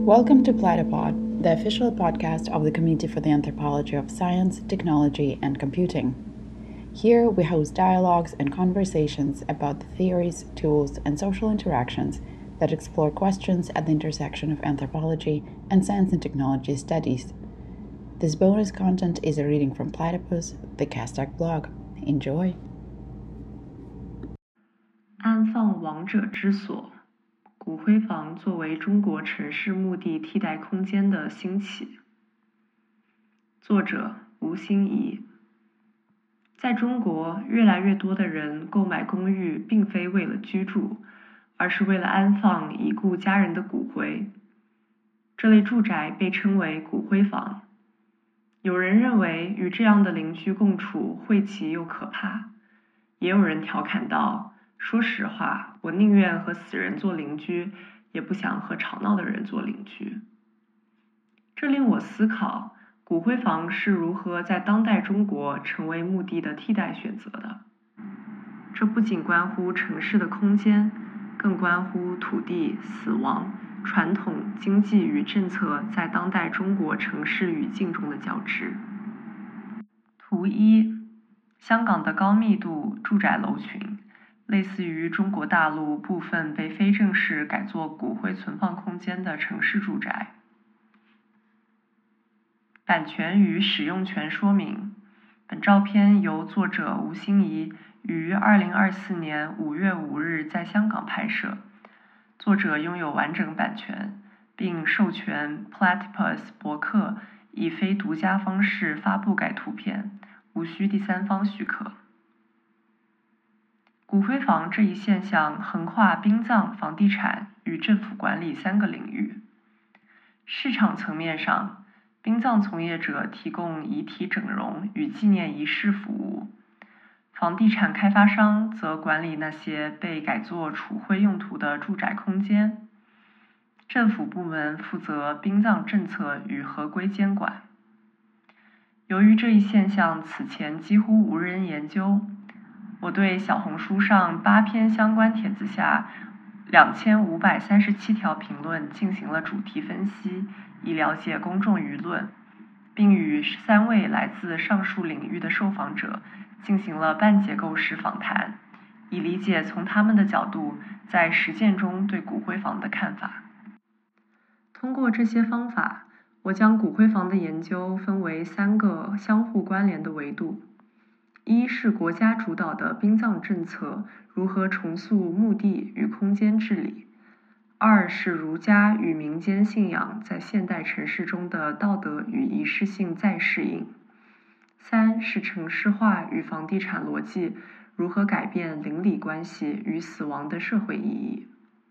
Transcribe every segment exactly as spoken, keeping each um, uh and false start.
Welcome to Platypod, the official podcast of the Committee for the Anthropology of Science, Technology, and Computing. Here we host dialogues and conversations about the theories, tools, and social interactions that explore questions at the intersection of anthropology and science and technology studies. This bonus content is a reading from Platypus, the Castak blog. Enjoy! 安放亡者之所，骨灰房作为中国城市墓地替代空间的兴起。作者吴欣怡。在中国，越来越多的人购买公寓并非为了居住，而是为了安放已故家人的骨灰。这类住宅被称为骨灰房。有人认为与这样的邻居共处晦气又可怕，也有人调侃道，说实话，我宁愿和死人做邻居，也不想和吵闹的人做邻居。这令我思考，骨灰房是如何在当代中国成为墓地的替代选择的。这不仅关乎城市的空间，更关乎土地、死亡、传统、经济与政策在当代中国城市语境中的交织。图一，香港的高密度住宅楼群，类似于中国大陆部分被非正式改作骨灰存放空间的城市住宅。版权与使用权说明：本照片由作者吴欣怡于二零二四年五月五日在香港拍摄，作者拥有完整版权，并授权 Platypus 博客以非独家方式发布该图片，无需第三方许可。骨灰房这一现象横跨殡葬、房地产与政府管理三个领域。市场层面上，殡葬从业者提供遗体整容与纪念仪式服务，房地产开发商则管理那些被改作储灰用途的住宅空间，政府部门负责殡葬政策与合规监管。由于这一现象此前几乎无人研究，我对小红书上八篇相关帖子下两千五百三十七条评论进行了主题分析，以了解公众舆论，并与三位来自上述领域的受访者进行了半结构式访谈，以理解从他们的角度在实践中对骨灰房的看法。通过这些方法，我将骨灰房的研究分为三个相互关联的维度。一是国家主导的殡葬政策如何重塑墓地与空间治理；二是儒家与民间信仰在现代城市中的道德与仪式性再适应；三是城市化与房地产逻辑如何改变邻里关系与死亡的社会意义。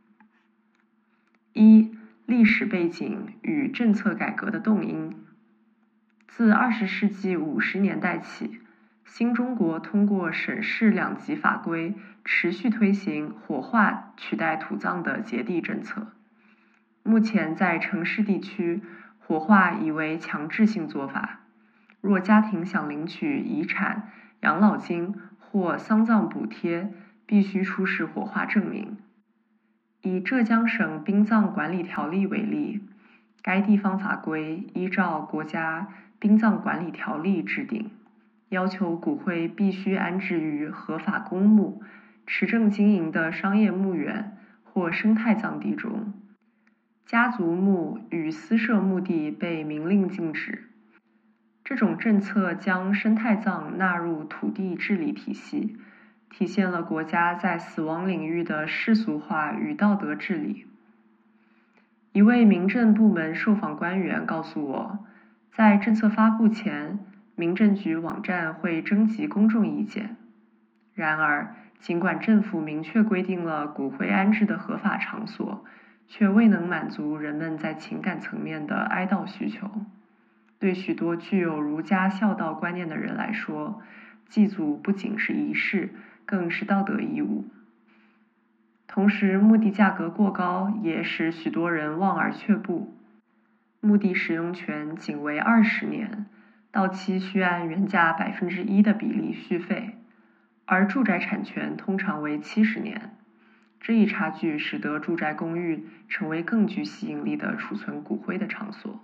一、历史背景与政策改革的动因。自二十世纪五十年代起，新中国通过省市两级法规持续推行火化取代土葬的节地政策。目前在城市地区，火化已为强制性做法，若家庭想领取遗产、养老金或丧葬补贴，必须出示火化证明。以浙江省殡葬管理条例为例，该地方法规依照国家殡葬管理条例制定，要求骨灰必须安置于合法公墓、持证经营的商业墓园或生态葬地中。家族墓与私设墓地被明令禁止。这种政策将生态葬纳入土地治理体系，体现了国家在死亡领域的世俗化与道德治理。一位民政部门受访官员告诉我，在政策发布前，民政局网站会征集公众意见。然而，尽管政府明确规定了骨灰安置的合法场所，却未能满足人们在情感层面的哀悼需求。对许多具有儒家孝道观念的人来说，祭祖不仅是仪式，更是道德义务。同时，墓地价格过高也使许多人望而却步。墓地使用权仅为二十年，到期需按原价百分之一的比例续费，而住宅产权通常为七十年。 这一差距使得住宅公寓成为更具吸引力的储存骨灰的场所。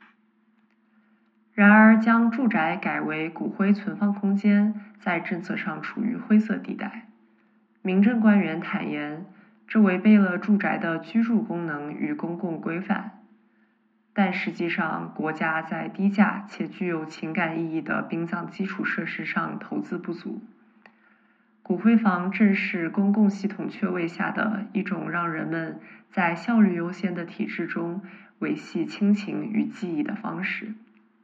然而，将住宅改为骨灰存放空间，在政策上处于灰色地带。民政官员坦言，这违背了住宅的居住功能与公共规范。但实际上，国家在低价且具有情感意义的殡葬基础设施上投资不足。骨灰房正是公共系统缺位下的一种让人们在效率优先的体制中维系亲情与记忆的方式。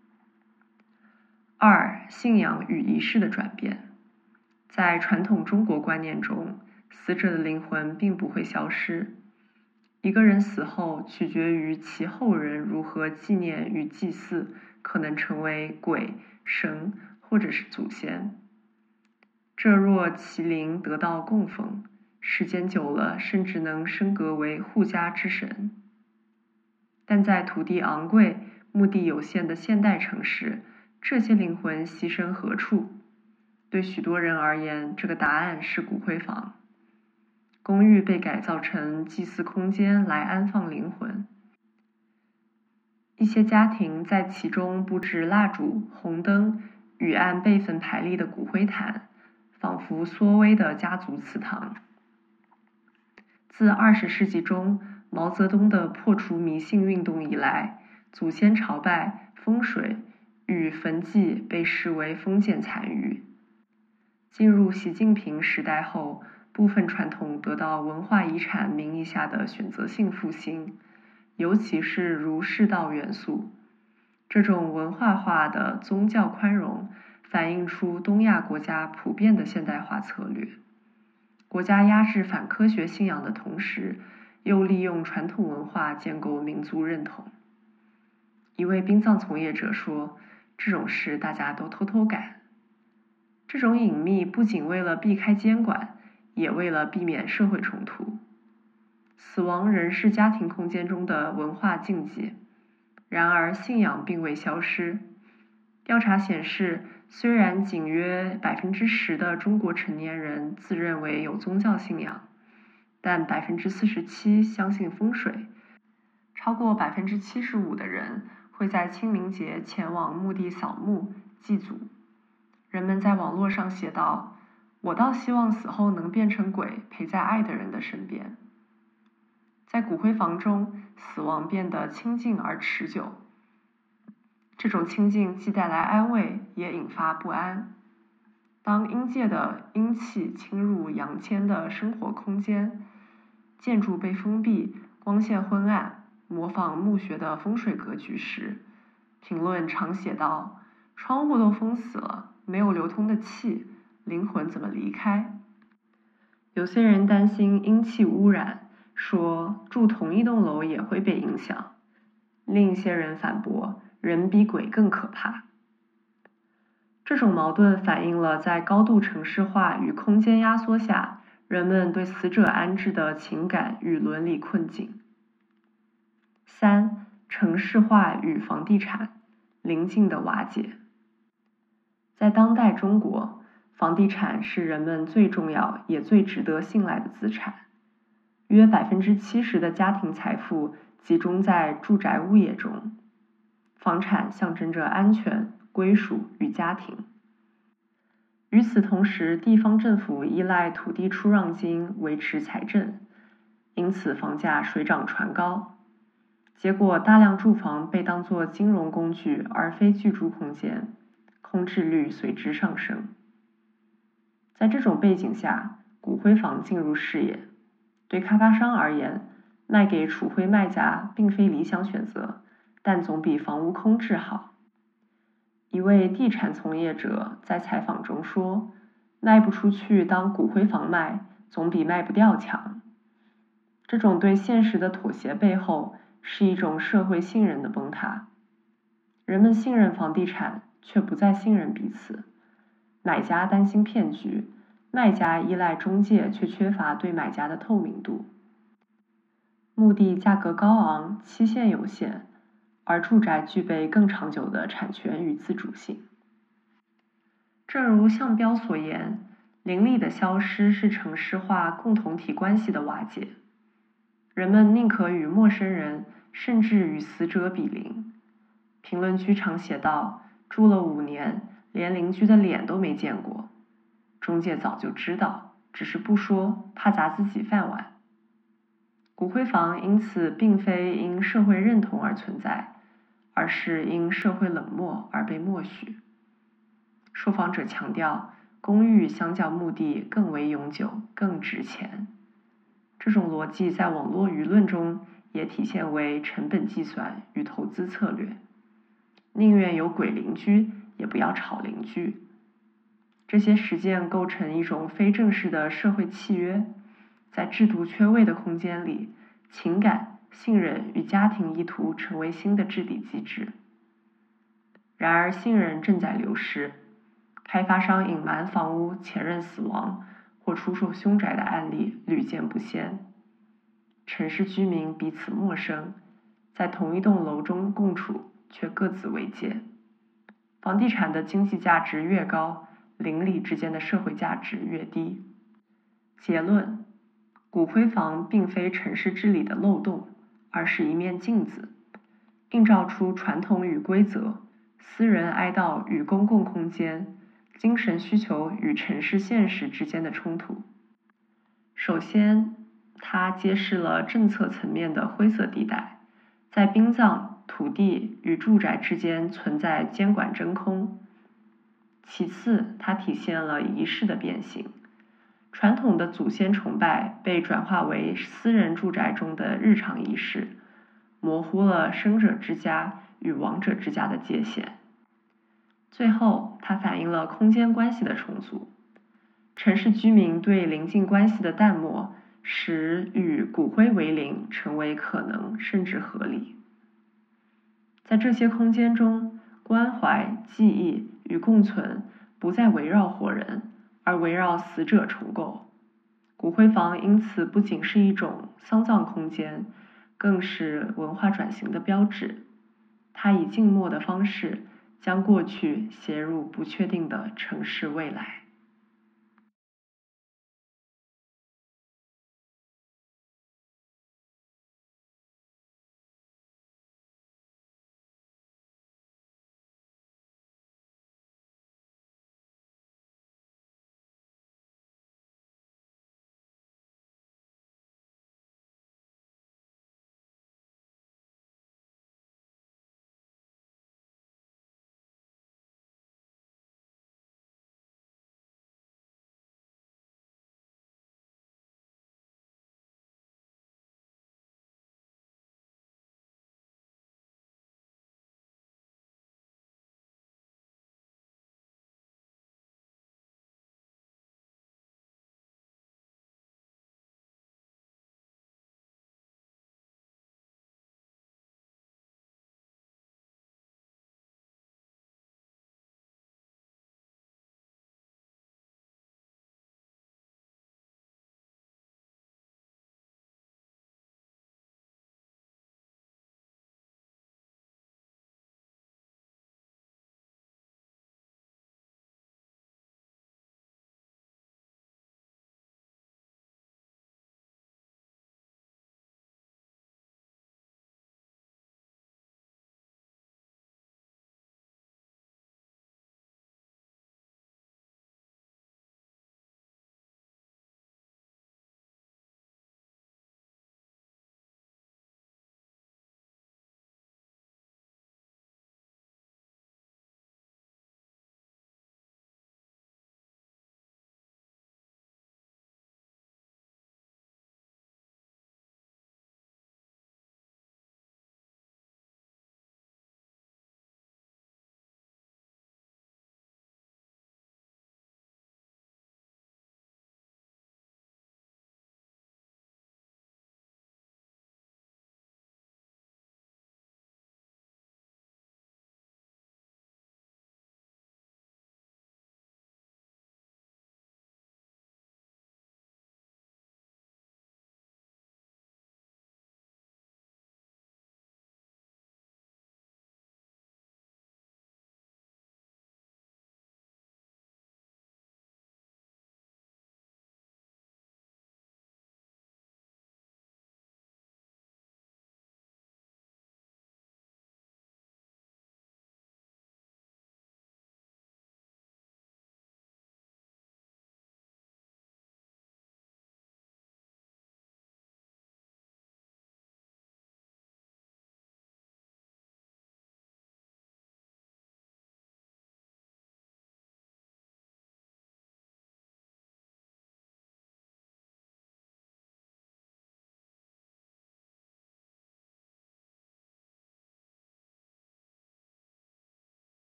二、信仰与仪式的转变。在传统中国观念中，死者的灵魂并不会消失。一个人死后，取决于其后人如何纪念与祭祀，可能成为鬼、神或者是祖先。这若其灵得到供奉，时间久了，甚至能升格为护家之神。但在土地昂贵、墓地有限的现代城市，这些灵魂栖身何处？对许多人而言，这个答案是骨灰房。公寓被改造成祭祀空间来安放灵魂。一些家庭在其中布置蜡烛、红灯与按辈分排列的骨灰坛，仿佛缩微的家族祠堂。自二十世纪中毛泽东的破除迷信运动以来，祖先朝拜、风水与坟祭被视为封建残余。进入习近平时代后，部分传统得到文化遗产名义下的选择性复兴，尤其是儒释道元素。这种文化化的宗教宽容反映出东亚国家普遍的现代化策略。国家压制反科学信仰的同时，又利用传统文化建构民族认同。一位殡葬从业者说，这种事大家都偷偷干。这种隐秘不仅为了避开监管，也为了避免社会冲突。死亡仍是家庭空间中的文化禁忌，然而信仰并未消失。调查显示，虽然仅约百分之十的中国成年人自认为有宗教信仰，但百分之四十七相信风水，超过百分之七十五的人会在清明节前往墓地扫墓祭祖。人们在网络上写道：“我倒希望死后能变成鬼，陪在爱的人的身边。”在骨灰房中，死亡变得清静而持久。这种清静既带来安慰，也引发不安。当阴界的阴气侵入阳间的生活空间，建筑被封闭，光线昏暗，模仿墓穴的风水格局时，评论常写道：“窗户都封死了，没有流通的气，灵魂怎么离开？”有些人担心阴气污染，说住同一栋楼也会被影响。另一些人反驳，人比鬼更可怕。这种矛盾反映了在高度城市化与空间压缩下，人们对死者安置的情感与伦理困境。三、城市化与房地产，临近的瓦解。在当代中国，房地产是人们最重要也最值得信赖的资产。约百分之七十的家庭财富集中在住宅物业中。房产象征着安全、归属与家庭。与此同时，地方政府依赖土地出让金维持财政，因此房价水涨船高。结果，大量住房被当作金融工具而非居住空间，空置率随之上升。在这种背景下，骨灰房进入视野。对开发商而言，卖给储灰卖家并非理想选择，但总比房屋空置好。一位地产从业者在采访中说，卖不出去当骨灰房卖，总比卖不掉强。这种对现实的妥协背后，是一种社会信任的崩塌。人们信任房地产，却不再信任彼此。买家担心骗局，卖家依赖中介，却缺乏对买家的透明度。墓地价格高昂，期限有限，而住宅具备更长久的产权与自主性。正如项彪所言， 邻里的消失是城市化共同体关系的瓦解。人们宁可与陌生人，甚至与死者比邻。评论区常写道，住了五年，连邻居的脸都没见过。中介早就知道，只是不说，怕砸自己饭碗。骨灰房因此并非因社会认同而存在，而是因社会冷漠而被默许。受访者强调，公寓相较墓地更为永久，更值钱。这种逻辑在网络舆论中也体现为成本计算与投资策略，宁愿有鬼邻居，也不要吵邻居。这些实践构成一种非正式的社会契约，在制度缺位的空间里，情感、信任与家庭意图成为新的治理机制。然而，信任正在流失，开发商隐瞒房屋前任死亡或出售凶宅的案例屡见不鲜。城市居民彼此陌生，在同一栋楼中共处，却各自为界。房地产的经济价值越高，邻里之间的社会价值越低。结论：骨灰房并非城市治理的漏洞，而是一面镜子，映照出传统与规则、私人哀悼与公共空间、精神需求与城市现实之间的冲突。首先，它揭示了政策层面的灰色地带，在殡葬、土地与住宅之间存在监管真空。其次，它体现了仪式的变形，传统的祖先崇拜被转化为私人住宅中的日常仪式，模糊了生者之家与亡者之家的界限。最后，它反映了空间关系的重组，城市居民对邻近关系的淡漠，使与骨灰为邻成为可能甚至合理。在这些空间中，关怀、记忆与共存不再围绕活人，而围绕死者重构。骨灰房因此不仅是一种丧葬空间，更是文化转型的标志。它以静默的方式，将过去写入不确定的城市未来。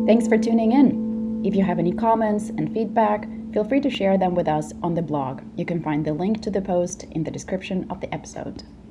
Thanks for tuning in. If you have any comments and feedback, feel free to share them with us on the blog. You can find the link to the post in the description of the episode.